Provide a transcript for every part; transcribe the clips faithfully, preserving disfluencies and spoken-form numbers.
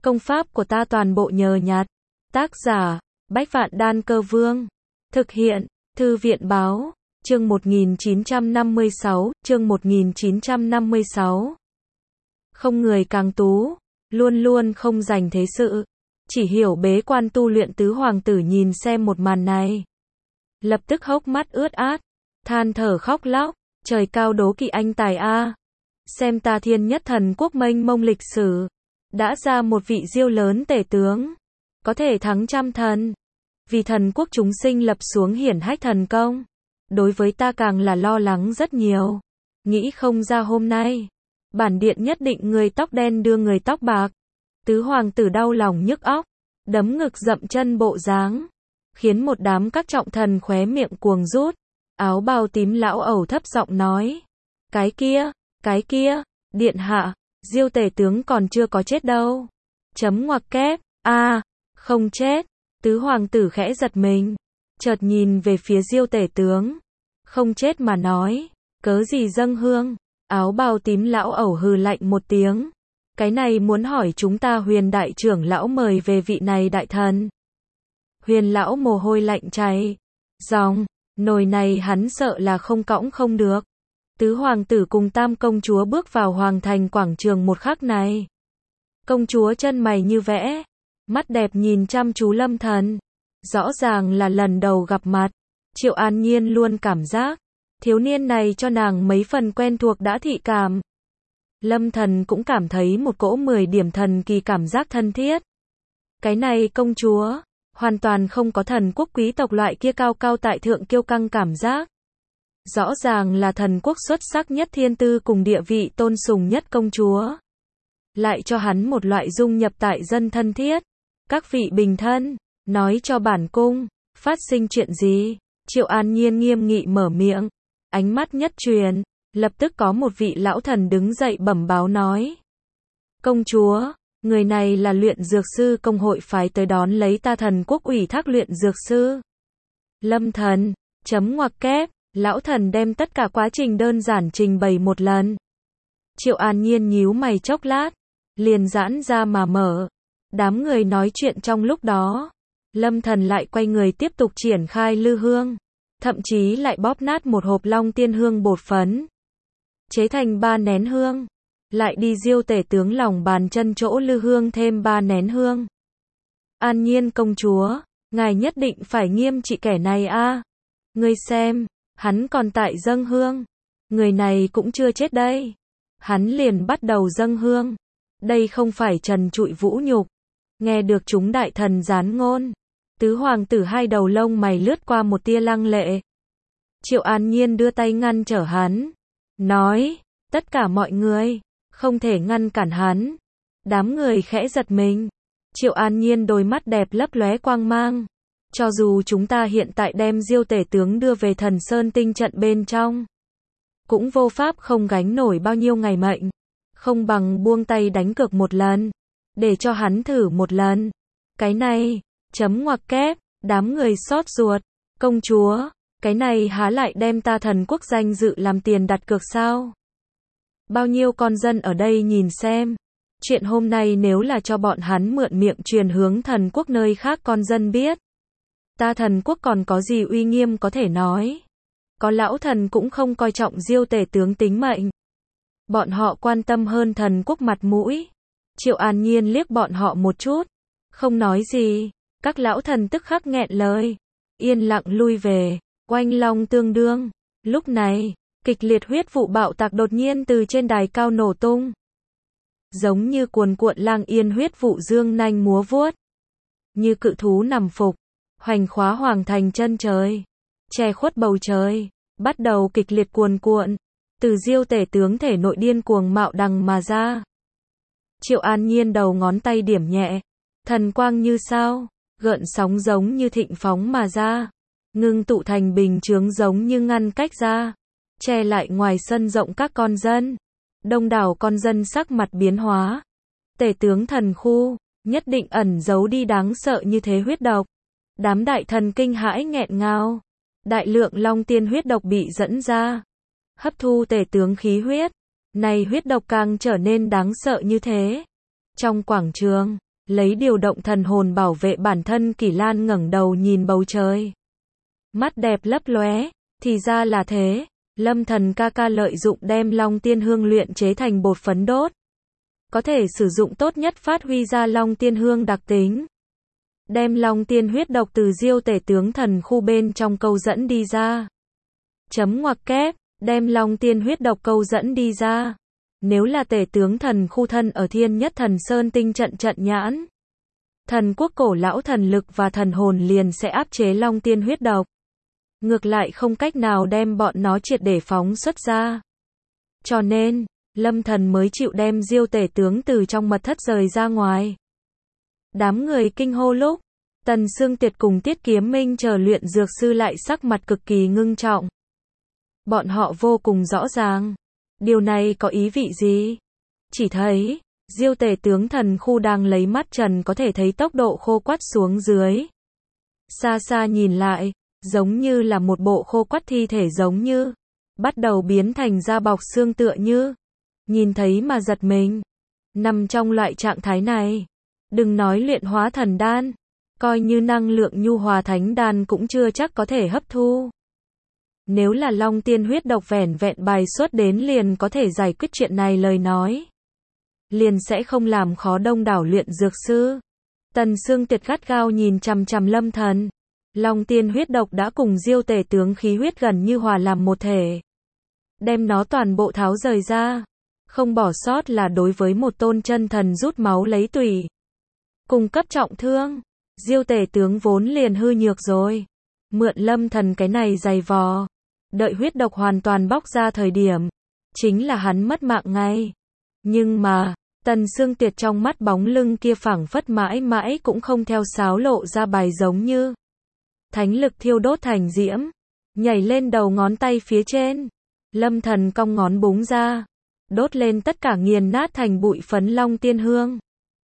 Công pháp của ta toàn bộ nhờ nhặt. Tác giả, Bách Vạn Đan Cơ Vương. Thực hiện, Thư viện Báo. Chương một nghìn chín trăm năm mươi sáu, chương một nghìn chín trăm năm mươi sáu. Không người càng tú, luôn luôn không dành thế sự. Chỉ hiểu bế quan tu luyện tứ hoàng tử nhìn xem một màn này. Lập tức hốc mắt ướt át, than thở khóc lóc, trời cao đố kỵ anh tài a. Xem ta thiên nhất thần quốc mênh mông lịch sử. Đã ra một vị diêu lớn tể tướng. Có thể thắng trăm thần. Vì thần quốc chúng sinh lập xuống hiển hách thần công. Đối với ta càng là lo lắng rất nhiều. Nghĩ không ra hôm nay. Bản điện nhất định người tóc đen đưa người tóc bạc. Tứ hoàng tử đau lòng nhức óc. Đấm ngực dậm chân bộ dáng. Khiến một đám các trọng thần khóe miệng cuồng rút. Áo bào tím lão ẩu thấp giọng nói. Cái kia, cái kia, điện hạ, diêu tể tướng còn chưa có chết đâu. Chấm ngoặc kép, a à, không chết. Tứ hoàng tử khẽ giật mình. Chợt nhìn về phía diêu tể tướng. Không chết mà nói, cớ gì dâng hương. Áo bào tím lão ẩu hừ lạnh một tiếng. Cái này muốn hỏi chúng ta Huyền đại trưởng lão mời về vị này đại thần. Huyền lão mồ hôi lạnh chảy ròng, nồi này hắn sợ là không cõng không được. Tứ hoàng tử cùng tam công chúa bước vào hoàng thành quảng trường một khắc này. Công chúa chân mày như vẽ, mắt đẹp nhìn chăm chú Lâm Thần. Rõ ràng là lần đầu gặp mặt. Triệu An Nhiên luôn cảm giác thiếu niên này cho nàng mấy phần quen thuộc đã thị cảm. Lâm Thần cũng cảm thấy một cỗ mười điểm thần kỳ cảm giác thân thiết. Cái này công chúa, hoàn toàn không có thần quốc quý tộc loại kia cao cao tại thượng kiêu căng cảm giác. Rõ ràng là thần quốc xuất sắc nhất thiên tư cùng địa vị tôn sùng nhất công chúa. Lại cho hắn một loại dung nhập tại dân thân thiết. Các vị bình thân, nói cho bản cung, phát sinh chuyện gì? Triệu An Nhiên nghiêm nghị mở miệng, ánh mắt nhất truyền, lập tức có một vị lão thần đứng dậy bẩm báo nói. Công chúa, người này là luyện dược sư công hội phái tới đón lấy ta thần quốc ủy thác luyện dược sư. Lâm Thần, chấm ngoặc kép, lão thần đem tất cả quá trình đơn giản trình bày một lần. Triệu An Nhiên nhíu mày chốc lát, liền giãn ra mà mở. Đám người nói chuyện trong lúc đó. Lâm Thần lại quay người tiếp tục triển khai lư hương. Thậm chí lại bóp nát một hộp long tiên hương bột phấn. Chế thành ba nén hương. Lại đi diêu tể tướng lòng bàn chân chỗ lư hương thêm ba nén hương. An Nhiên công chúa, ngài nhất định phải nghiêm trị kẻ này a. À. Ngươi xem, hắn còn tại dâng hương. Người này cũng chưa chết đây. Hắn liền bắt đầu dâng hương. Đây không phải trần trụi vũ nhục. Nghe được chúng đại thần gián ngôn. Tứ hoàng tử hai đầu lông mày lướt qua một tia lăng lệ. Triệu An Nhiên đưa tay ngăn trở hắn. Nói, tất cả mọi người, không thể ngăn cản hắn. Đám người khẽ giật mình. Triệu An Nhiên đôi mắt đẹp lấp lóe quang mang. Cho dù chúng ta hiện tại đem diêu tể tướng đưa về thần sơn tinh trận bên trong. Cũng vô pháp không gánh nổi bao nhiêu ngày mệnh. Không bằng buông tay đánh cược một lần. Để cho hắn thử một lần. Cái này, chấm ngoặc kép, đám người xót ruột. Công chúa, cái này há lại đem ta thần quốc danh dự làm tiền đặt cược sao? Bao nhiêu con dân ở đây nhìn xem. Chuyện hôm nay nếu là cho bọn hắn mượn miệng truyền hướng thần quốc nơi khác con dân biết. Ta thần quốc còn có gì uy nghiêm có thể nói. Có lão thần cũng không coi trọng diêu tể tướng tính mệnh. Bọn họ quan tâm hơn thần quốc mặt mũi. Triệu An Nhiên liếc bọn họ một chút. Không nói gì. Các lão thần tức khắc nghẹn lời. Yên lặng lui về. Oanh long tương đương. Lúc này, kịch liệt huyết vụ bạo tạc đột nhiên từ trên đài cao nổ tung. Giống như cuồn cuộn lang yên huyết vụ dương nanh múa vuốt. Như cự thú nằm phục. Hoành khóa hoàng thành chân trời. Che khuất bầu trời. Bắt đầu kịch liệt cuồn cuộn. Từ diêu tể tướng thể nội điên cuồng mạo đằng mà ra. Triệu An Nhiên đầu ngón tay điểm nhẹ. Thần quang như sao. Gợn sóng giống như thịnh phóng mà ra. Ngưng tụ thành bình chướng giống như ngăn cách ra. Che lại ngoài sân rộng các con dân. Đông đảo con dân sắc mặt biến hóa. Tể tướng thần khu. Nhất định ẩn giấu đi đáng sợ như thế huyết độc. Đám đại thần kinh hãi nghẹn ngào. Đại lượng long tiên huyết độc bị dẫn ra. Hấp thu tể tướng khí huyết. Này huyết độc càng trở nên đáng sợ như thế. Trong quảng trường, lấy điều động thần hồn bảo vệ bản thân. Kỷ Lan ngẩng đầu nhìn bầu trời. Mắt đẹp lấp lóe, thì ra là thế. Lâm Thần ca ca lợi dụng đem Long Tiên Hương luyện chế thành bột phấn đốt. Có thể sử dụng tốt nhất phát huy ra Long Tiên Hương đặc tính. Đem Long Tiên huyết độc từ Diêu Tể tướng thần khu bên trong câu dẫn đi ra. Chấm ngoặc kép, đem Long Tiên huyết độc câu dẫn đi ra. Nếu là Tể tướng thần khu thân ở Thiên Nhất Thần Sơn tinh trận trận nhãn, thần quốc cổ lão thần lực và thần hồn liền sẽ áp chế Long Tiên huyết độc. Ngược lại không cách nào đem bọn nó triệt để phóng xuất ra. Cho nên, Lâm Thần mới chịu đem Diêu Tể tướng từ trong mật thất rời ra ngoài. Đám người kinh hô lúc, Tần Sương Tiệt cùng Tiết Kiếm Minh chờ luyện dược sư lại sắc mặt cực kỳ ngưng trọng. Bọn họ vô cùng rõ ràng. Điều này có ý vị gì? Chỉ thấy, Diêu Tể tướng thần khu đang lấy mắt trần có thể thấy tốc độ khô quắt xuống dưới. Xa xa nhìn lại, giống như là một bộ khô quắt thi thể giống như, bắt đầu biến thành da bọc xương tựa như. Nhìn thấy mà giật mình. Nằm trong loại trạng thái này, đừng nói luyện hóa thần đan, coi như năng lượng nhu hòa thánh đan cũng chưa chắc có thể hấp thu. Nếu là Long Tiên huyết độc vẻn vẹn bài xuất đến liền có thể giải quyết chuyện này lời nói, liền sẽ không làm khó đông đảo luyện dược sư. Tần Sương Tiệt gắt gao nhìn chằm chằm Lâm Thần. Long Tiên huyết độc đã cùng Diêu Tể tướng khí huyết gần như hòa làm một thể. Đem nó toàn bộ tháo rời ra, không bỏ sót là đối với một tôn chân thần rút máu lấy tủy. Cùng cấp trọng thương, Diêu Tể tướng vốn liền hư nhược rồi. Mượn Lâm Thần cái này dày vò, đợi huyết độc hoàn toàn bóc ra thời điểm, chính là hắn mất mạng ngay. Nhưng mà, Tần Sương Tiệt trong mắt bóng lưng kia phảng phất mãi mãi cũng không theo sáo lộ ra bài giống như. Thánh lực thiêu đốt thành diễm, nhảy lên đầu ngón tay phía trên. Lâm Thần cong ngón búng ra, đốt lên tất cả nghiền nát thành bụi phấn Long Tiên hương.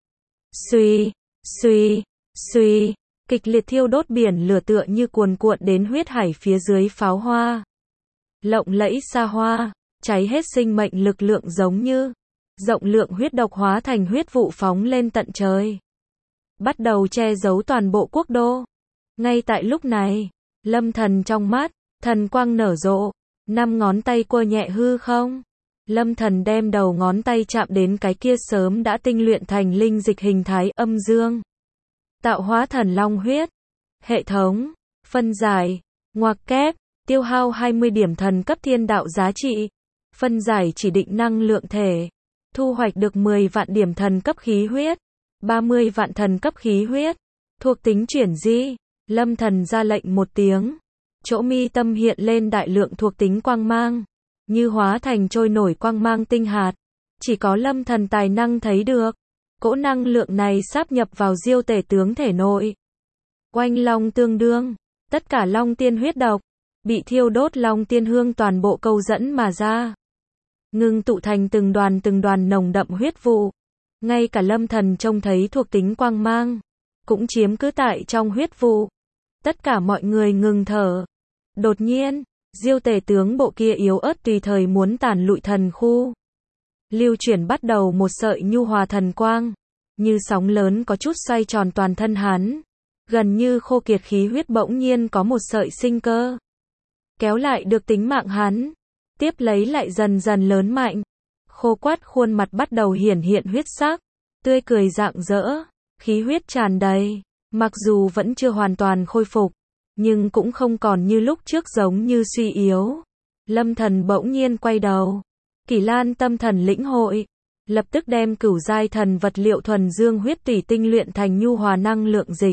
Xuy, xuy, xuy, kịch liệt thiêu đốt biển lửa tựa như cuồn cuộn đến huyết hải phía dưới pháo hoa. Lộng lẫy xa hoa, cháy hết sinh mệnh lực lượng giống như, rộng lượng huyết độc hóa thành huyết vụ phóng lên tận trời. Bắt đầu che giấu toàn bộ quốc đô. Ngay tại lúc này, Lâm Thần trong mắt, thần quang nở rộ, năm ngón tay quơ nhẹ hư không. Lâm Thần đem đầu ngón tay chạm đến cái kia sớm đã tinh luyện thành linh dịch hình thái âm dương. Tạo hóa thần long huyết. Hệ thống, phân giải, ngoặc kép, tiêu hao hai mươi điểm thần cấp thiên đạo giá trị. Phân giải chỉ định năng lượng thể. Thu hoạch được mười vạn điểm thần cấp khí huyết. ba mươi vạn thần cấp khí huyết. Thuộc tính chuyển di. Lâm Thần ra lệnh một tiếng. Chỗ mi tâm hiện lên đại lượng thuộc tính quang mang. Như hóa thành trôi nổi quang mang tinh hạt. Chỉ có Lâm Thần tài năng thấy được. Cỗ năng lượng này sáp nhập vào Diêu Tể tướng thể nội. Oanh long tương đương. Tất cả Long Tiên huyết độc. Bị thiêu đốt Long Tiên hương toàn bộ câu dẫn mà ra. Ngưng tụ thành từng đoàn từng đoàn nồng đậm huyết vụ. Ngay cả Lâm Thần trông thấy thuộc tính quang mang. Cũng chiếm cứ tại trong huyết vụ. Tất cả mọi người ngừng thở. Đột nhiên, Diêu Tể tướng bộ kia yếu ớt tùy thời muốn tàn lụi thần khu. Lưu chuyển bắt đầu một sợi nhu hòa thần quang. Như sóng lớn có chút xoay tròn toàn thân hắn. Gần như khô kiệt khí huyết bỗng nhiên có một sợi sinh cơ. Kéo lại được tính mạng hắn. Tiếp lấy lại dần dần lớn mạnh. Khô quắt khuôn mặt bắt đầu hiển hiện huyết sắc. Tươi cười rạng rỡ. Khí huyết tràn đầy. Mặc dù vẫn chưa hoàn toàn khôi phục. Nhưng cũng không còn như lúc trước giống như suy yếu. Lâm Thần bỗng nhiên quay đầu. Kỷ Lan tâm thần lĩnh hội. Lập tức đem cửu giai thần vật liệu thuần dương huyết tủy tinh luyện thành nhu hòa năng lượng dịch.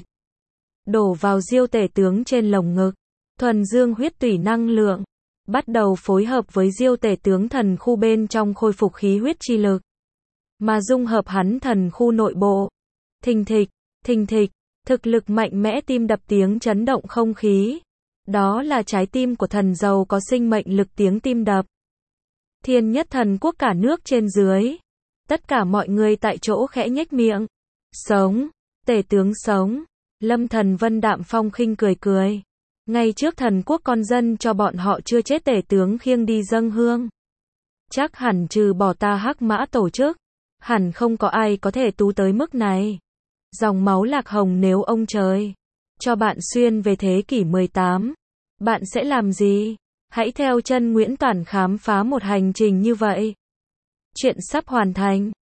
Đổ vào Diêu Tể tướng trên lồng ngực. Thuần dương huyết tủy năng lượng. Bắt đầu phối hợp với Diêu Tể tướng thần khu bên trong khôi phục khí huyết chi lực. Mà dung hợp hắn thần khu nội bộ. Thình thịch, thình thịch. Thực lực mạnh mẽ tim đập tiếng chấn động không khí. Đó là trái tim của thần giàu có sinh mệnh lực tiếng tim đập. Thiên Nhất Thần quốc cả nước trên dưới. Tất cả mọi người tại chỗ khẽ nhếch miệng. Sống, Tể tướng sống. Lâm Thần vân đạm phong khinh cười cười. Ngay trước thần quốc con dân cho bọn họ chưa chết Tể tướng khiêng đi dâng hương. Chắc hẳn trừ bỏ ta Hắc Mã tổ chức. Hẳn không có ai có thể tú tới mức này. Dòng máu lạc hồng nếu ông trời cho bạn xuyên về thế kỷ mười tám, bạn sẽ làm gì? Hãy theo chân Nguyễn Toản khám phá một hành trình như vậy. Chuyện sắp hoàn thành.